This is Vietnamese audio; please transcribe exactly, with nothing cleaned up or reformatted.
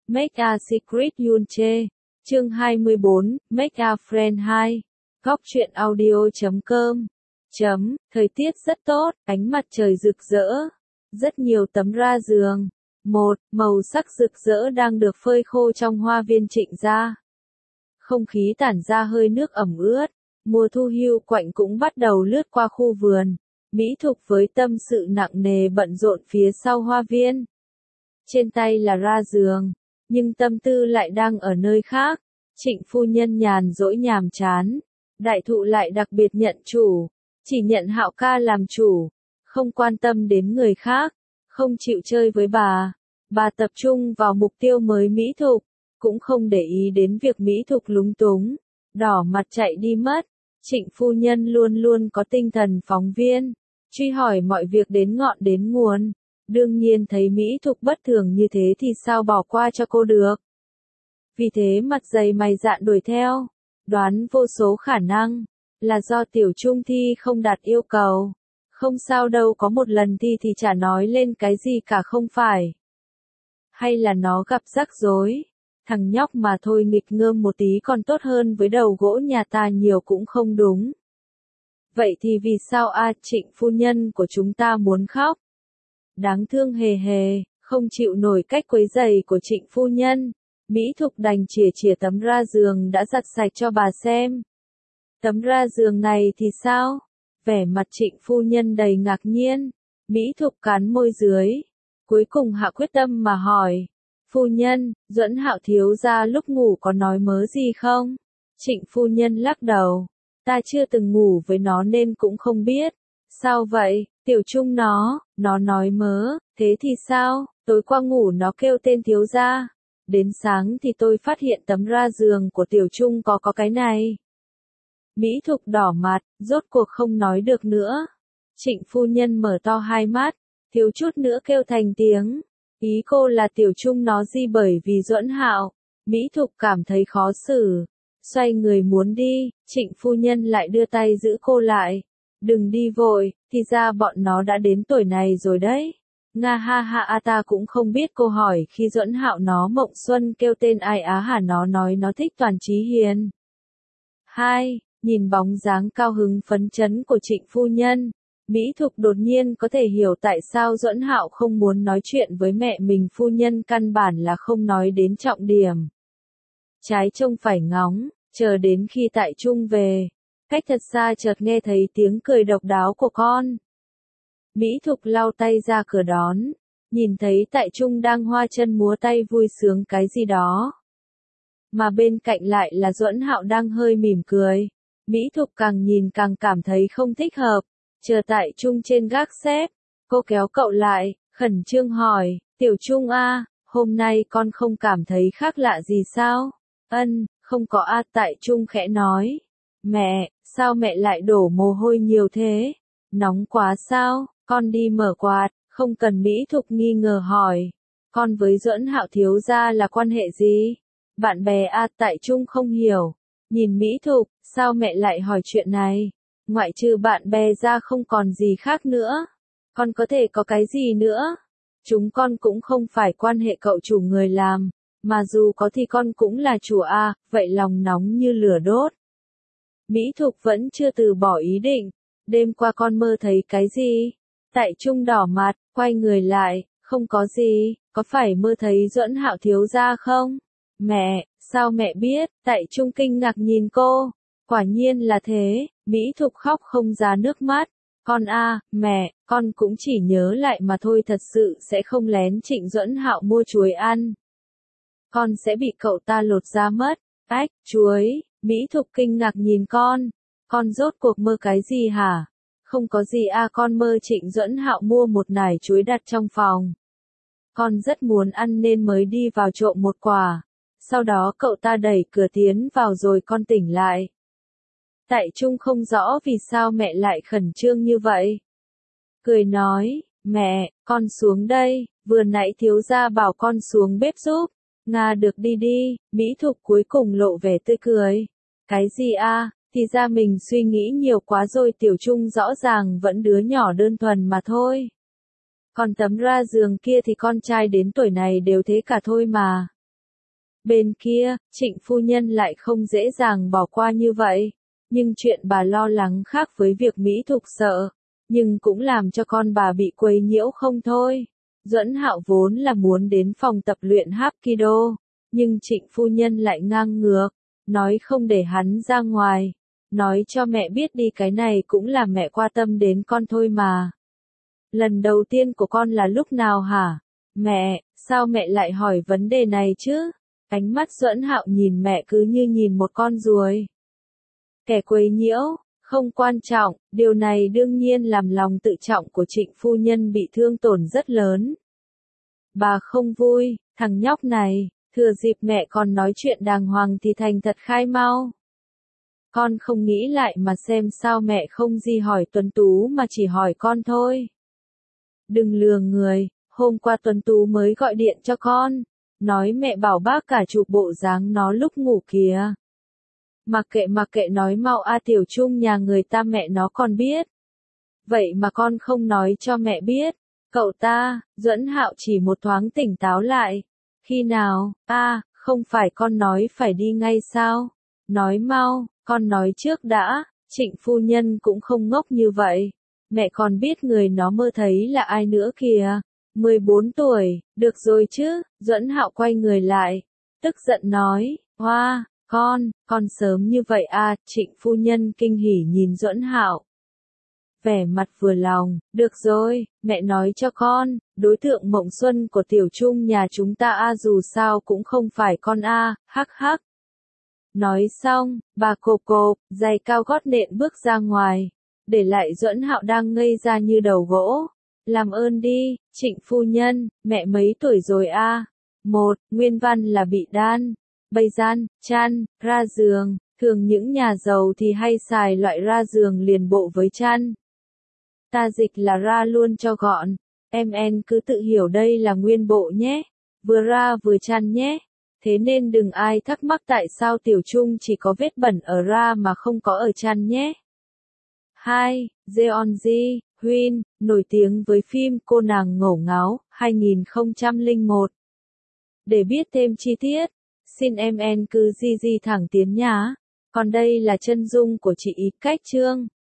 Make a Secret Yunche. Chương hai mươi bốn, Make a Friend hai. Góc truyện audio chấm com. Chấm, thời tiết rất tốt, ánh mặt trời rực rỡ. Rất nhiều tấm ra giường. Một, màu sắc rực rỡ đang được phơi khô trong hoa viên Trịnh gia. Không khí tản ra hơi nước ẩm ướt. Mùa thu hiu quạnh cũng bắt đầu lướt qua khu vườn. Mỹ Thục với tâm sự nặng nề bận rộn phía sau hoa viên. Trên tay là ra giường, nhưng tâm tư lại đang ở nơi khác. Trịnh phu nhân nhàn rỗi nhàm chán. Đại thụ lại đặc biệt nhận chủ, chỉ nhận Hạo ca làm chủ, không quan tâm đến người khác, không chịu chơi với bà. Bà tập trung vào mục tiêu mới Mỹ Thục, cũng không để ý đến việc Mỹ Thục lúng túng, đỏ mặt chạy đi mất. Trịnh phu nhân luôn luôn có tinh thần phóng viên, truy hỏi mọi việc đến ngọn đến nguồn. Đương nhiên thấy Mỹ Thục bất thường như thế thì sao bỏ qua cho cô được. Vì thế mặt dày mày dạn đuổi theo, đoán vô số khả năng, là do Tiểu Trung thi không đạt yêu cầu. Không sao đâu, có một lần thi thì chả nói lên cái gì cả không phải. Hay là nó gặp rắc rối, thằng nhóc mà thôi nghịch ngợm một tí còn tốt hơn với đầu gỗ nhà ta nhiều cũng không đúng. Vậy thì vì sao a Trịnh phu nhân của chúng ta muốn khóc? Đáng thương hề hề, không chịu nổi cách quấy rầy của Trịnh phu nhân. Mỹ Thục đành chìa chìa tấm ra giường đã giặt sạch cho bà xem. Tấm ra giường này thì sao? Vẻ mặt Trịnh phu nhân đầy ngạc nhiên. Mỹ Thục cắn môi dưới. Cuối cùng hạ quyết tâm mà hỏi. Phu nhân, Duẫn Hạo thiếu gia lúc ngủ có nói mớ gì không? Trịnh phu nhân lắc đầu. Ta chưa từng ngủ với nó nên cũng không biết. Sao vậy? Tiểu Trung nó, nó nói mớ, thế thì sao? Tối qua ngủ nó kêu tên thiếu gia. Đến sáng thì tôi phát hiện tấm ra giường của Tiểu Trung có có cái này. Mỹ Thục đỏ mặt, rốt cuộc không nói được nữa. Trịnh phu nhân mở to hai mắt, thiếu chút nữa kêu thành tiếng. Ý cô là Tiểu Trung nó gì bởi vì Duẫn Hạo. Mỹ Thục cảm thấy khó xử, xoay người muốn đi, Trịnh phu nhân lại đưa tay giữ cô lại. Đừng đi vội, thì ra bọn nó đã đến tuổi này rồi đấy. Nga ha ha a ta cũng không biết. Cô hỏi khi Duẫn Hạo nó mộng xuân kêu tên ai á hả, nó nói nó thích Toàn Chí Hiền. Hai, nhìn bóng dáng cao hứng phấn chấn của Trịnh phu nhân, Mỹ Thục đột nhiên có thể hiểu tại sao Duẫn Hạo không muốn nói chuyện với mẹ mình. Phu nhân căn bản là không nói đến trọng điểm. Trái trông phải ngóng, chờ đến khi Tại Trung về. Cách thật xa chợt nghe thấy tiếng cười độc đáo của con. Mỹ Thục lau tay ra cửa đón, nhìn thấy Tại Trung đang hoa chân múa tay vui sướng cái gì đó. Mà bên cạnh lại là Duẫn Hạo đang hơi mỉm cười. Mỹ Thục càng nhìn càng cảm thấy không thích hợp. Chờ Tại Trung trên gác xếp, cô kéo cậu lại, khẩn trương hỏi, Tiểu Trung a, hôm nay con không cảm thấy khác lạ gì sao? Ân, không có a. Tại Trung khẽ nói. Mẹ, sao mẹ lại đổ mồ hôi nhiều thế? Nóng quá sao? Con đi mở quạt. Không cần. Mỹ Thục nghi ngờ hỏi. Con với Duẫn Hạo thiếu gia là quan hệ gì? Bạn bè a. Tại Trung không hiểu. Nhìn Mỹ Thục, sao mẹ lại hỏi chuyện này? Ngoại trừ bạn bè ra không còn gì khác nữa. Con có thể có cái gì nữa? Chúng con cũng không phải quan hệ cậu chủ người làm. Mà dù có thì con cũng là chủ a. Vậy lòng nóng như lửa đốt. Mỹ Thục vẫn chưa từ bỏ ý định. Đêm qua con mơ thấy cái gì? Tại Trung đỏ mặt, quay người lại, không có gì, có phải mơ thấy Duẫn Hạo thiếu gia không? Mẹ, sao mẹ biết? Tại Trung kinh ngạc nhìn cô. Quả nhiên là thế. Mỹ Thục khóc không ra nước mắt. Con a, mẹ, con cũng chỉ nhớ lại mà thôi, thật sự sẽ không lén Trịnh Duẫn Hạo mua chuối ăn. Con sẽ bị cậu ta lột da mất. Ách, chuối. Mỹ Thục kinh ngạc nhìn con. Con rốt cuộc mơ cái gì hả? Không có gì a, con mơ Trịnh Duẫn Hạo mua một nải chuối đặt trong phòng. Con rất muốn ăn nên mới đi vào trộm một quả. Sau đó cậu ta đẩy cửa tiến vào rồi con tỉnh lại. Tại Trung không rõ vì sao mẹ lại khẩn trương như vậy. Cười nói, mẹ, con xuống đây, vừa nãy thiếu gia bảo con xuống bếp giúp. Nga được đi đi. Mỹ Thục cuối cùng lộ vẻ tươi cười. Cái gì a? Thì ra mình suy nghĩ nhiều quá rồi. Tiểu Trung rõ ràng vẫn đứa nhỏ đơn thuần mà thôi. Còn tấm ra giường kia thì con trai đến tuổi này đều thế cả thôi mà. Bên kia, Trịnh phu nhân lại không dễ dàng bỏ qua như vậy. Nhưng chuyện bà lo lắng khác với việc Mỹ Thục sợ. Nhưng cũng làm cho con bà bị quấy nhiễu không thôi. Duẫn Hạo vốn là muốn đến phòng tập luyện Hapkido. Nhưng Trịnh phu nhân lại ngang ngược. Nói không để hắn ra ngoài. Nói cho mẹ biết đi, cái này cũng là mẹ quan tâm đến con thôi mà. Lần đầu tiên của con là lúc nào hả? Mẹ, sao mẹ lại hỏi vấn đề này chứ? Ánh mắt Duẫn Hạo nhìn mẹ cứ như nhìn một con ruồi. Kẻ quấy nhiễu, không quan trọng, điều này đương nhiên làm lòng tự trọng của Trịnh phu nhân bị thương tổn rất lớn. Bà không vui, thằng nhóc này, thừa dịp mẹ còn nói chuyện đàng hoàng thì thành thật khai mau. Con không nghĩ lại mà xem sao mẹ không gì hỏi Tuấn Tú mà chỉ hỏi con thôi. Đừng lừa người, hôm qua Tuấn Tú mới gọi điện cho con, nói mẹ bảo bác cả chụp bộ dáng nó lúc ngủ kìa. Mặc kệ mặc kệ, nói mau a, Tiểu Trung nhà người ta mẹ nó còn biết. Vậy mà con không nói cho mẹ biết. Cậu ta, Duẫn Hạo chỉ một thoáng tỉnh táo lại. Khi nào, a, không phải con nói phải đi ngay sao? Nói mau, con nói trước đã. Trịnh phu nhân cũng không ngốc như vậy. Mẹ còn biết người nó mơ thấy là ai nữa kìa. mười bốn tuổi, được rồi chứ. Duẫn Hạo quay người lại, tức giận nói, hoa, con, con sớm như vậy à? Trịnh phu nhân kinh hỉ nhìn Duẫn Hạo. Vẻ mặt vừa lòng, được rồi, mẹ nói cho con, đối tượng mộng xuân của Tiểu Trung nhà chúng ta a, dù sao cũng không phải con a, hắc hắc. Nói xong, bà cộp cộp, giày cao gót nện bước ra ngoài, để lại Duẫn Hạo đang ngây ra như đầu gỗ. Làm ơn đi, Trịnh phu nhân, mẹ mấy tuổi rồi a? Một, nguyên văn là bị đan, bày gian, chăn, ra giường, thường những nhà giàu thì hay xài loại ra giường liền bộ với chăn. Ta dịch là ra luôn cho gọn, em en cứ tự hiểu đây là nguyên bộ nhé, vừa ra vừa chăn nhé. Thế nên đừng ai thắc mắc tại sao Tiểu Trung chỉ có vết bẩn ở ra mà không có ở chăn nhé. hai. Jeonji, Huyên, nổi tiếng với phim Cô nàng ngổ ngáo, hai nghìn không trăm lẻ một. Để biết thêm chi tiết, xin em en cứ di di thẳng tiến nhá. Còn đây là chân dung của chị Ý Cách Trương.